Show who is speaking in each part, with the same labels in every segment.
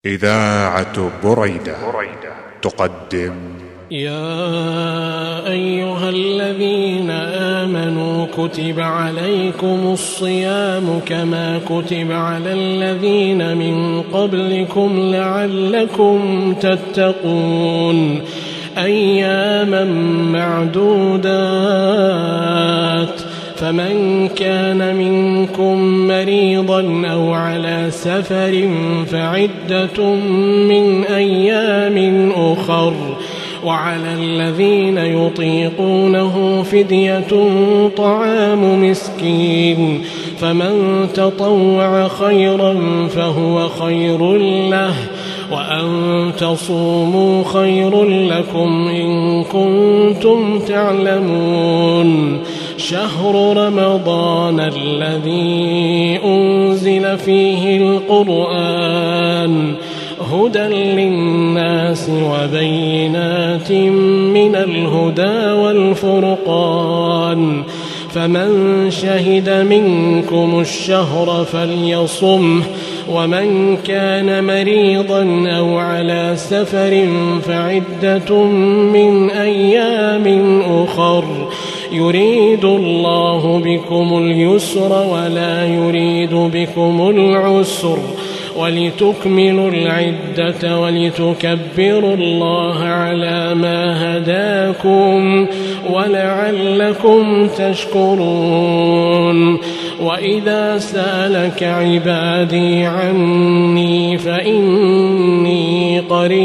Speaker 1: إذاعة بريدة تقدم
Speaker 2: يا أيها الذين آمنوا كتب عليكم الصيام كما كتب على الذين من قبلكم لعلكم تتقون أياما معدودات فمن كان منكم مريضا أو على سفر فعدة من أيام أخر وعلى الذين يطيقونه فدية طعام مسكين فمن تطوع خيرا فهو خير له وأن تصوموا خير لكم إن كنتم تعلمون شهر رمضان الذي أنزل فيه القرآن هدى للناس وبينات من الهدى والفرقان فمن شهد منكم الشهر فليصمه ومن كان مريضا أو على سفر فعدة من أيام أخر يريد الله بكم اليسر ولا يريد بكم العسر ولتكملوا العدة ولتكبروا الله على ما هداكم ولعلكم تشكرون وإذا سألك عبادي عني فإني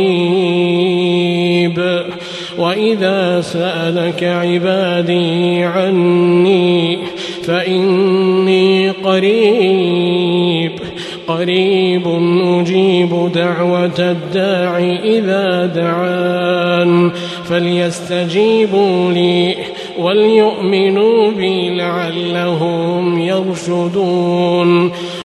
Speaker 2: قريب وإذا سألك عبادي عني فإني قريب أجيب دعوة الداع إذا دعان فليستجيبوا لي وليؤمنوا بي لعلهم يرشدون